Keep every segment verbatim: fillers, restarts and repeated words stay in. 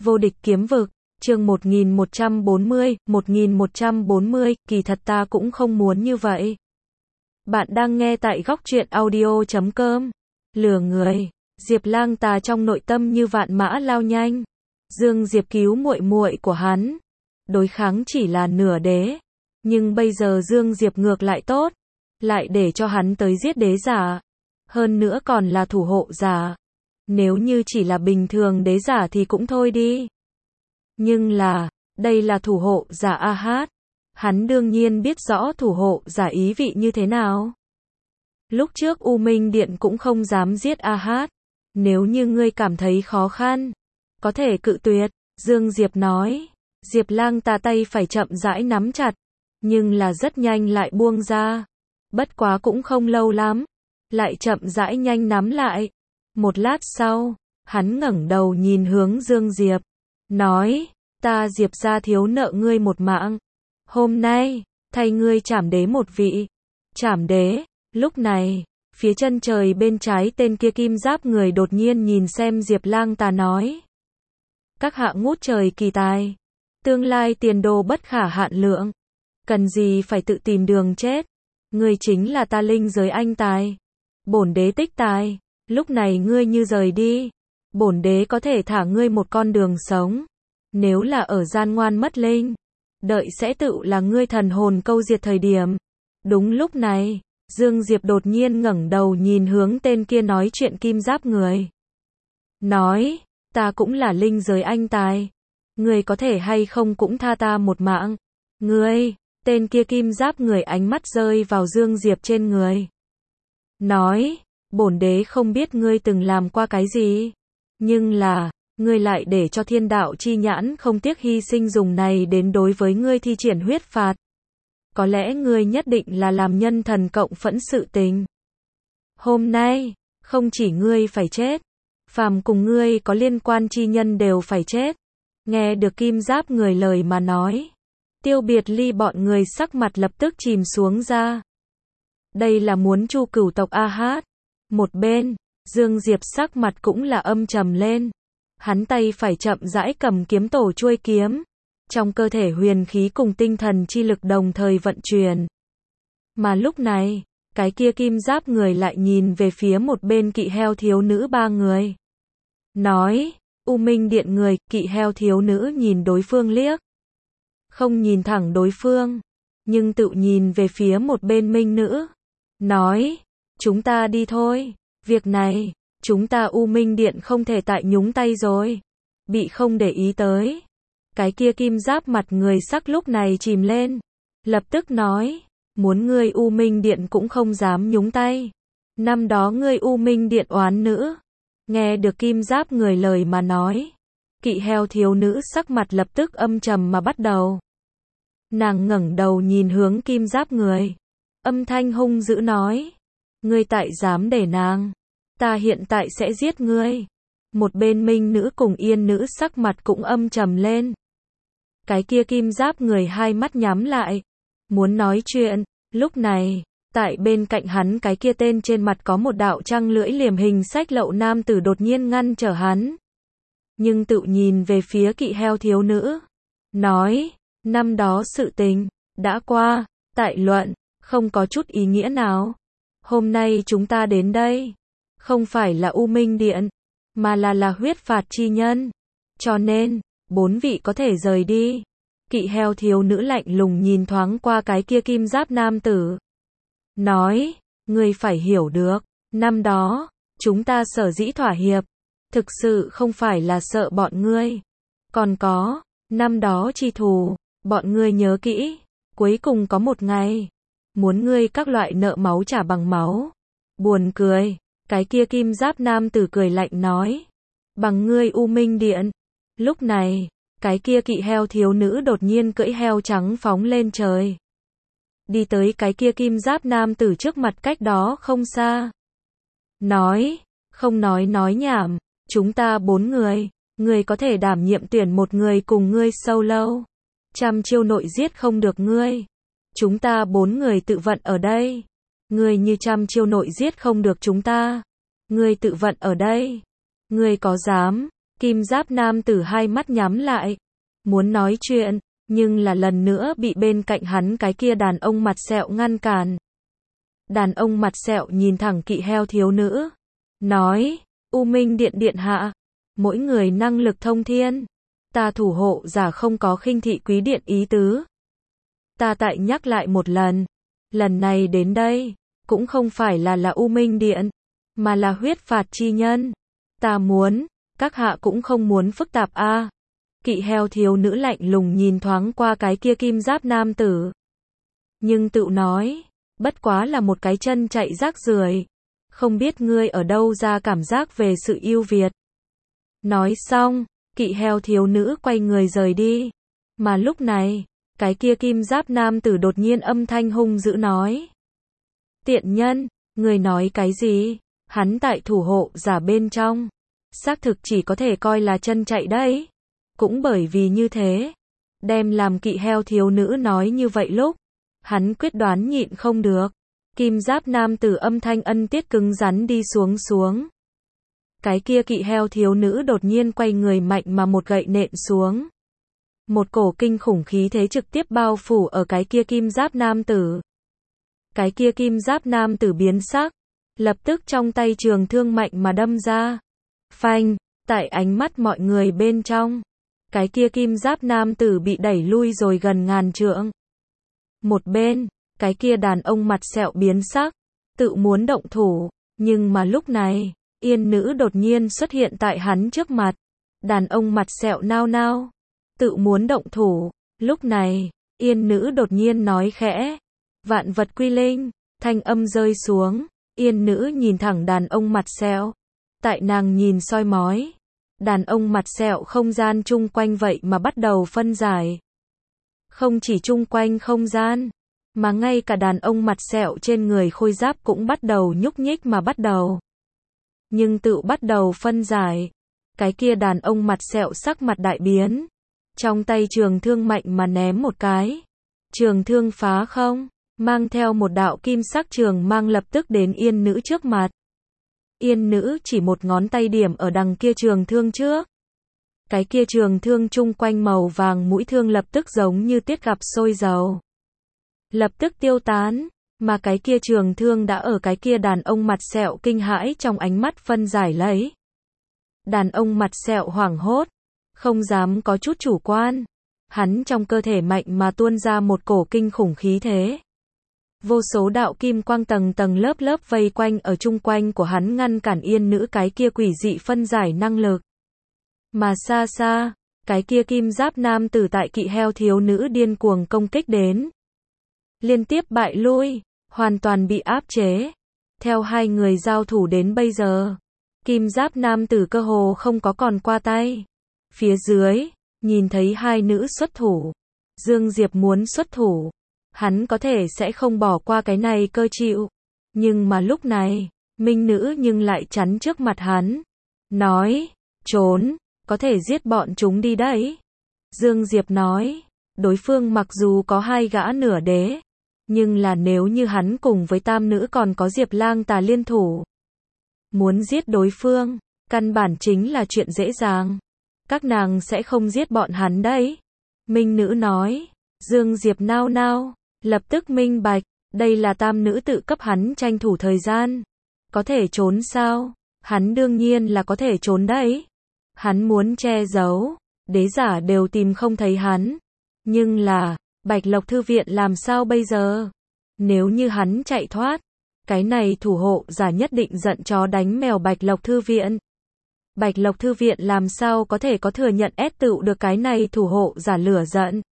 Vô địch kiếm vực, chương một nghìn một trăm bốn mươi, một nghìn một trăm bốn mươi, kỳ thật ta cũng không muốn như vậy. Bạn đang nghe tại góc truyện audio chấm com. Lừa người, Diệp Lang Tà trong nội tâm như vạn mã lao nhanh. Dương Diệp cứu muội muội của hắn, đối kháng chỉ là nửa đế, nhưng bây giờ Dương Diệp ngược lại tốt, lại để cho hắn tới giết đế giả, hơn nữa còn là thủ hộ giả. Nếu như chỉ là bình thường đế giả thì cũng thôi đi. Nhưng là, đây là thủ hộ giả A Hát. Hắn đương nhiên biết rõ thủ hộ giả ý vị như thế nào. Lúc trước U Minh Điện cũng không dám giết A Hát. Nếu như ngươi cảm thấy khó khăn, có thể cự tuyệt, Dương Diệp nói. Diệp Lang Tà tay phải chậm rãi nắm chặt, nhưng là rất nhanh lại buông ra. Bất quá cũng không lâu lắm, lại chậm rãi nhanh nắm lại. Một lát sau, hắn ngẩng đầu nhìn hướng Dương Diệp, nói, ta Diệp gia thiếu nợ ngươi một mạng. Hôm nay, thay ngươi trảm đế một vị. Trảm đế, lúc này, phía chân trời bên trái tên kia kim giáp người đột nhiên nhìn xem Diệp Lang Tà nói. Các hạ ngút trời kỳ tài, tương lai tiền đồ bất khả hạn lượng, cần gì phải tự tìm đường chết, ngươi chính là ta linh giới anh tài, bổn đế tích tài, lúc này ngươi như rời đi, bổn đế có thể thả ngươi một con đường sống, nếu là ở gian ngoan mất linh, đợi sẽ tự là ngươi thần hồn câu diệt thời điểm. Đúng lúc này, Dương Diệp đột nhiên ngẩng đầu nhìn hướng tên kia nói chuyện kim giáp người. Nói, ta cũng là linh giới anh tài. Ngươi có thể hay không cũng tha ta một mạng. Ngươi, tên kia kim giáp người ánh mắt rơi vào Dương Diệp trên người. Nói, bổn đế không biết ngươi từng làm qua cái gì. Nhưng là, ngươi lại để cho thiên đạo chi nhãn không tiếc hy sinh dùng này đến đối với ngươi thi triển huyết phạt. Có lẽ ngươi nhất định là làm nhân thần cộng phẫn sự tình. Hôm nay, không chỉ ngươi phải chết, phàm cùng ngươi có liên quan chi nhân đều phải chết. Nghe được kim giáp người lời mà nói, Tiêu Biệt Ly bọn người sắc mặt lập tức chìm xuống ra. Đây là muốn chu cửu tộc A Hát. Một bên, Dương Diệp sắc mặt cũng là âm trầm lên. Hắn tay phải chậm rãi cầm kiếm tổ chuôi kiếm. Trong cơ thể huyền khí cùng tinh thần chi lực đồng thời vận chuyển. Mà lúc này, cái kia kim giáp người lại nhìn về phía một bên kỵ heo thiếu nữ ba người. Nói, U Minh Điện người, kỵ heo thiếu nữ nhìn đối phương liếc. Không nhìn thẳng đối phương, nhưng tự nhìn về phía một bên minh nữ. Nói, chúng ta đi thôi, việc này, chúng ta U Minh Điện không thể tại nhúng tay rồi. Bị không để ý tới. Cái kia kim giáp mặt người sắc lúc này chìm lên. Lập tức nói, muốn ngươi U Minh Điện cũng không dám nhúng tay. Năm đó ngươi U Minh Điện oán nữ. Nghe được kim giáp người lời mà nói. Kỵ heo thiếu nữ sắc mặt lập tức âm trầm mà bắt đầu. Nàng ngẩng đầu nhìn hướng kim giáp người. Âm thanh hung dữ nói. Ngươi tại dám để nàng. Ta hiện tại sẽ giết ngươi. Một bên minh nữ cùng yên nữ sắc mặt cũng âm trầm lên. Cái kia kim giáp người hai mắt nhắm lại. Muốn nói chuyện. Lúc này, tại bên cạnh hắn cái kia tên trên mặt có một đạo trăng lưỡi liềm hình sách lậu nam tử đột nhiên ngăn trở hắn. Nhưng tự nhìn về phía kỵ heo thiếu nữ. Nói, năm đó sự tình, đã qua, tại luận, không có chút ý nghĩa nào. Hôm nay chúng ta đến đây, không phải là U Minh Điện, mà là là huyết phạt chi nhân. Cho nên, bốn vị có thể rời đi. Kỵ heo thiếu nữ lạnh lùng nhìn thoáng qua cái kia kim giáp nam tử. Nói, ngươi phải hiểu được, năm đó, chúng ta sở dĩ thỏa hiệp, thực sự không phải là sợ bọn ngươi. Còn có, năm đó chi thù, bọn ngươi nhớ kỹ, cuối cùng có một ngày, muốn ngươi các loại nợ máu trả bằng máu. Buồn cười, cái kia kim giáp nam tử cười lạnh nói, bằng ngươi U Minh Điện. Lúc này, cái kia kỵ heo thiếu nữ đột nhiên cưỡi heo trắng phóng lên trời. Đi tới cái kia kim giáp nam tử trước mặt cách đó không xa. Nói, không nói nói nhảm, chúng ta bốn người, người có thể đảm nhiệm tuyển một người cùng ngươi solo. Trăm chiêu nội giết không được ngươi. Chúng ta bốn người tự vận ở đây. Ngươi như trăm chiêu nội giết không được chúng ta. Ngươi tự vận ở đây. Ngươi có dám Kim giáp nam tử hai mắt nhắm lại, muốn nói chuyện, nhưng là lần nữa bị bên cạnh hắn cái kia đàn ông mặt sẹo ngăn cản. Đàn ông mặt sẹo nhìn thẳng kỵ heo thiếu nữ, nói, U Minh Điện điện hạ, mỗi người năng lực thông thiên, ta thủ hộ giả không có khinh thị quý điện ý tứ. Ta tại nhắc lại một lần, lần này đến đây, cũng không phải là là U Minh Điện, mà là huyết phạt chi nhân. Ta muốn, các hạ cũng không muốn phức tạp a. À. Kỵ heo thiếu nữ lạnh lùng nhìn thoáng qua cái kia kim giáp nam tử. Nhưng tự nói, bất quá là một cái chân chạy rác rưởi, không biết ngươi ở đâu ra cảm giác về sự ưu việt. Nói xong, kỵ heo thiếu nữ quay người rời đi. Mà lúc này, cái kia kim giáp nam tử đột nhiên âm thanh hung dữ nói. Tiện nhân, người nói cái gì? Hắn tại thủ hộ giả bên trong, xác thực chỉ có thể coi là chân chạy đấy. Cũng bởi vì như thế, đem làm kỵ heo thiếu nữ nói như vậy lúc, hắn quyết đoán nhịn không được. Kim giáp nam tử âm thanh ân tiết cứng rắn đi xuống xuống. Cái kia kỵ heo thiếu nữ đột nhiên quay người mạnh mà một gậy nện xuống. Một cổ kinh khủng khí thế trực tiếp bao phủ ở cái kia kim giáp nam tử. Cái kia kim giáp nam tử biến sắc, lập tức trong tay trường thương mạnh mà đâm ra. Phanh, tại ánh mắt mọi người bên trong, cái kia kim giáp nam tử bị đẩy lui rồi gần ngàn trượng. Một bên, cái kia đàn ông mặt sẹo biến sắc, tự muốn động thủ, nhưng mà lúc này, yên nữ đột nhiên xuất hiện tại hắn trước mặt. Đàn ông mặt sẹo nao nao, tự muốn động thủ, lúc này, yên nữ đột nhiên nói khẽ. Vạn vật quy linh, thanh âm rơi xuống, yên nữ nhìn thẳng đàn ông mặt sẹo. Tại nàng nhìn soi mói, đàn ông mặt sẹo không gian chung quanh vậy mà bắt đầu phân giải. Không chỉ chung quanh không gian, mà ngay cả đàn ông mặt sẹo trên người khôi giáp cũng bắt đầu nhúc nhích mà bắt đầu. Nhưng tự bắt đầu phân giải, cái kia đàn ông mặt sẹo sắc mặt đại biến. Trong tay trường thương mạnh mà ném một cái. Trường thương phá không, mang theo một đạo kim sắc trường mang lập tức đến yên nữ trước mặt. Yên nữ chỉ một ngón tay điểm ở đằng kia trường thương trước. Cái kia trường thương chung quanh màu vàng mũi thương lập tức giống như tiết gặp sôi dầu. Lập tức tiêu tán, mà cái kia trường thương đã ở cái kia đàn ông mặt sẹo kinh hãi trong ánh mắt phân giải lấy. Đàn ông mặt sẹo hoảng hốt, không dám có chút chủ quan. Hắn trong cơ thể mạnh mà tuôn ra một cổ kinh khủng khí thế. Vô số đạo kim quang tầng tầng lớp lớp vây quanh ở chung quanh của hắn ngăn cản yên nữ cái kia quỷ dị phân giải năng lực. Mà xa xa, cái kia kim giáp nam tử tại kỵ heo thiếu nữ điên cuồng công kích đến. Liên tiếp bại lui, hoàn toàn bị áp chế. Theo hai người giao thủ đến bây giờ, kim giáp nam tử cơ hồ không có còn qua tay. Phía dưới, nhìn thấy hai nữ xuất thủ. Dương Diệp muốn xuất thủ. Hắn có thể sẽ không bỏ qua cái này cơ chịu. Nhưng mà lúc này, minh nữ nhưng lại chắn trước mặt hắn. Nói, trốn, có thể giết bọn chúng đi đấy. Dương Diệp nói, đối phương mặc dù có hai gã nửa đế, nhưng là nếu như hắn cùng với tam nữ còn có Diệp Lang Tà liên thủ. Muốn giết đối phương, căn bản chính là chuyện dễ dàng. Các nàng sẽ không giết bọn hắn đấy. Minh nữ nói, Dương Diệp nao nao, lập tức minh bạch, đây là tam nữ tự cấp hắn tranh thủ thời gian. Có thể trốn sao? Hắn đương nhiên là có thể trốn đấy. Hắn muốn che giấu, đế giả đều tìm không thấy hắn. Nhưng là, Bạch Lộc Thư Viện làm sao bây giờ? Nếu như hắn chạy thoát, cái này thủ hộ giả nhất định giận chó đánh mèo Bạch Lộc Thư Viện. Bạch Lộc Thư Viện làm sao có thể có thừa nhận ép tựu được cái này thủ hộ giả lửa giận.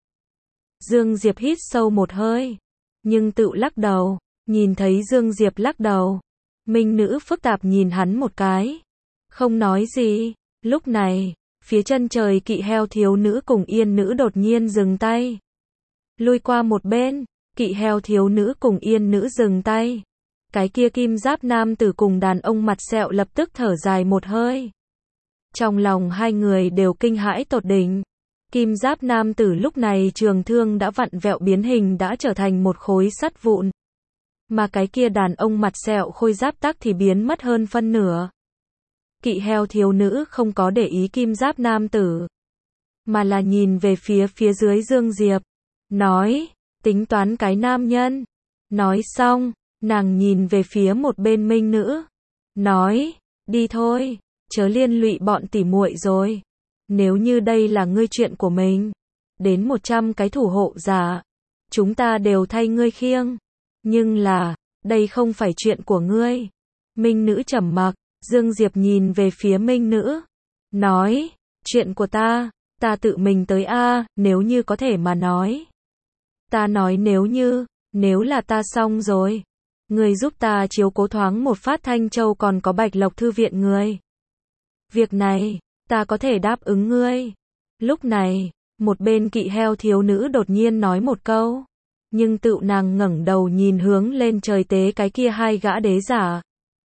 Dương Diệp hít sâu một hơi, nhưng tự lắc đầu, nhìn thấy Dương Diệp lắc đầu. Minh nữ phức tạp nhìn hắn một cái, không nói gì. Lúc này, phía chân trời kỵ heo thiếu nữ cùng yên nữ đột nhiên dừng tay. Lui qua một bên, kỵ heo thiếu nữ cùng yên nữ dừng tay. Cái kia kim giáp nam tử cùng đàn ông mặt sẹo lập tức thở dài một hơi. Trong lòng hai người đều kinh hãi tột đỉnh. Kim giáp nam tử lúc này trường thương đã vặn vẹo biến hình đã trở thành một khối sắt vụn. Mà cái kia đàn ông mặt sẹo khôi giáp tắc thì biến mất hơn phân nửa. Kỵ heo thiếu nữ không có để ý kim giáp nam tử, mà là nhìn về phía phía dưới Dương Diệp, nói, tính toán cái nam nhân. Nói xong, nàng nhìn về phía một bên Minh nữ, nói, đi thôi, chớ liên lụy bọn tỉ muội rồi. Nếu như đây là ngươi chuyện của mình, đến một trăm cái thủ hộ giả, chúng ta đều thay ngươi khiêng. Nhưng là, đây không phải chuyện của ngươi. Minh nữ trầm mặc, Dương Diệp nhìn về phía Minh nữ, nói, chuyện của ta, ta tự mình tới a, nếu như có thể mà nói. Ta nói nếu như, nếu là ta xong rồi, ngươi giúp ta chiếu cố thoáng một phát Thanh Châu còn có Bạch Lộc thư viện người. Việc này, ta có thể đáp ứng ngươi. Lúc này, một bên kỵ heo thiếu nữ đột nhiên nói một câu, nhưng tự nàng ngẩng đầu nhìn hướng lên trời tế cái kia hai gã đế giả.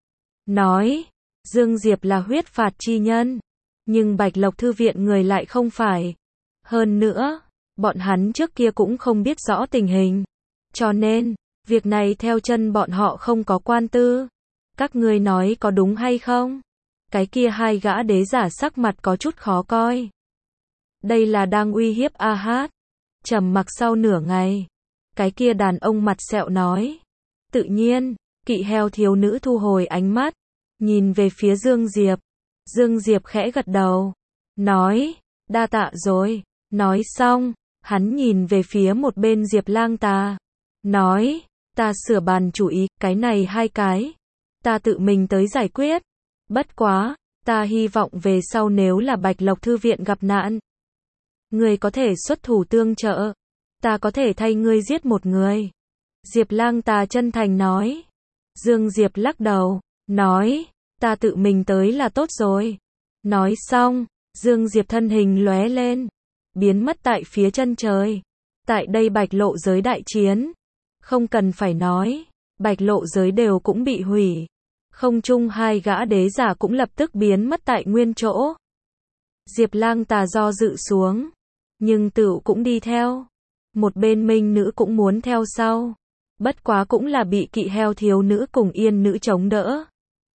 Nói, Dương Diệp là huyết phạt chi nhân, nhưng Bạch Lộc thư viện người lại không phải. Hơn nữa, bọn hắn trước kia cũng không biết rõ tình hình, cho nên, việc này theo chân bọn họ không có quan tư. Các ngươi nói có đúng hay không? Cái kia hai gã đế giả sắc mặt có chút khó coi. Đây là đang uy hiếp A Hát. Trầm mặc sau nửa ngày, cái kia đàn ông mặt sẹo nói. Tự nhiên, kỵ heo thiếu nữ thu hồi ánh mắt, nhìn về phía Dương Diệp. Dương Diệp khẽ gật đầu, nói, đa tạ rồi. Nói xong, hắn nhìn về phía một bên Diệp Lang Tà, nói, ta sửa bàn chủ ý, cái này hai cái, ta tự mình tới giải quyết. Bất quá, ta hy vọng về sau nếu là Bạch Lộc thư viện gặp nạn, ngươi có thể xuất thủ tương trợ, ta có thể thay ngươi giết một người. Diệp Lang Tà chân thành nói. Dương Diệp lắc đầu, nói, ta tự mình tới là tốt rồi. Nói xong, Dương Diệp thân hình lóe lên, biến mất tại phía chân trời. Tại đây Bạch Lộ giới đại chiến, không cần phải nói, Bạch Lộ giới đều cũng bị hủy. Không chung hai gã đế giả cũng lập tức biến mất tại nguyên chỗ. Diệp Lang Tà do dự xuống, nhưng Tửu cũng đi theo. Một bên Minh nữ cũng muốn theo sau, bất quá cũng là bị kỵ heo thiếu nữ cùng Yên nữ chống đỡ.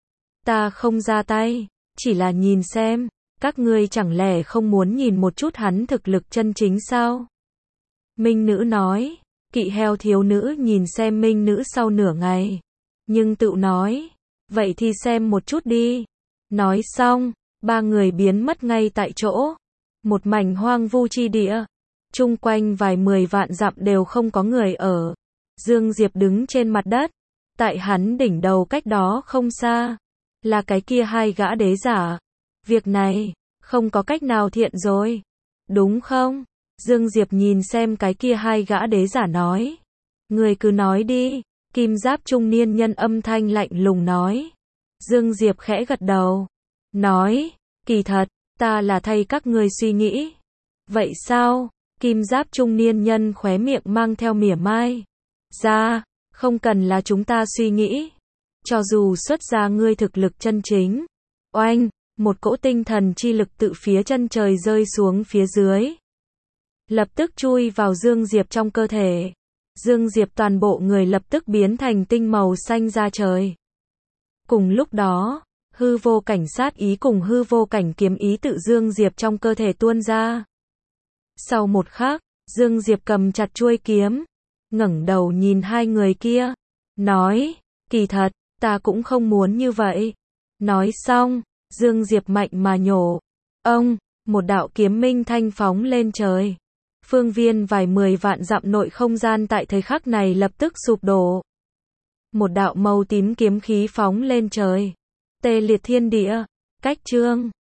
Ta không ra tay, chỉ là nhìn xem, các ngươi chẳng lẽ không muốn nhìn một chút hắn thực lực chân chính sao? Minh nữ nói. Kỵ heo thiếu nữ nhìn xem Minh nữ sau nửa ngày, nhưng Tửu nói, vậy thì xem một chút đi. Nói xong, ba người biến mất ngay tại chỗ. Một mảnh hoang vu chi địa, chung quanh vài mười vạn dặm đều không có người ở. Dương Diệp đứng trên mặt đất, tại hắn đỉnh đầu cách đó không xa, là cái kia hai gã đế giả. Việc này, không có cách nào thiện rồi, đúng không? Dương Diệp nhìn xem cái kia hai gã đế giả nói. Người cứ nói đi, kim giáp trung niên nhân âm thanh lạnh lùng nói. Dương Diệp khẽ gật đầu, nói, kỳ thật, ta là thay các ngươi suy nghĩ. Vậy sao? Kim giáp trung niên nhân khóe miệng mang theo mỉa mai. Ra, không cần là chúng ta suy nghĩ. Cho dù xuất ra ngươi thực lực chân chính. Oanh, một cỗ tinh thần chi lực tự phía chân trời rơi xuống phía dưới. Lập tức chui vào Dương Diệp trong cơ thể. Dương Diệp toàn bộ người lập tức biến thành tinh màu xanh ra trời. Cùng lúc đó, hư vô cảnh sát ý cùng hư vô cảnh kiếm ý tự Dương Diệp trong cơ thể tuôn ra. Sau một khắc, Dương Diệp cầm chặt chuôi kiếm, ngẩng đầu nhìn hai người kia, nói, kỳ thật, ta cũng không muốn như vậy. Nói xong, Dương Diệp mạnh mà nhổ. Ông, một đạo kiếm minh thanh phóng lên trời. Phương viên vài mười vạn dặm nội không gian tại thời khắc này lập tức sụp đổ. Một đạo màu tím kiếm khí phóng lên trời. Tê liệt thiên địa. Cách chương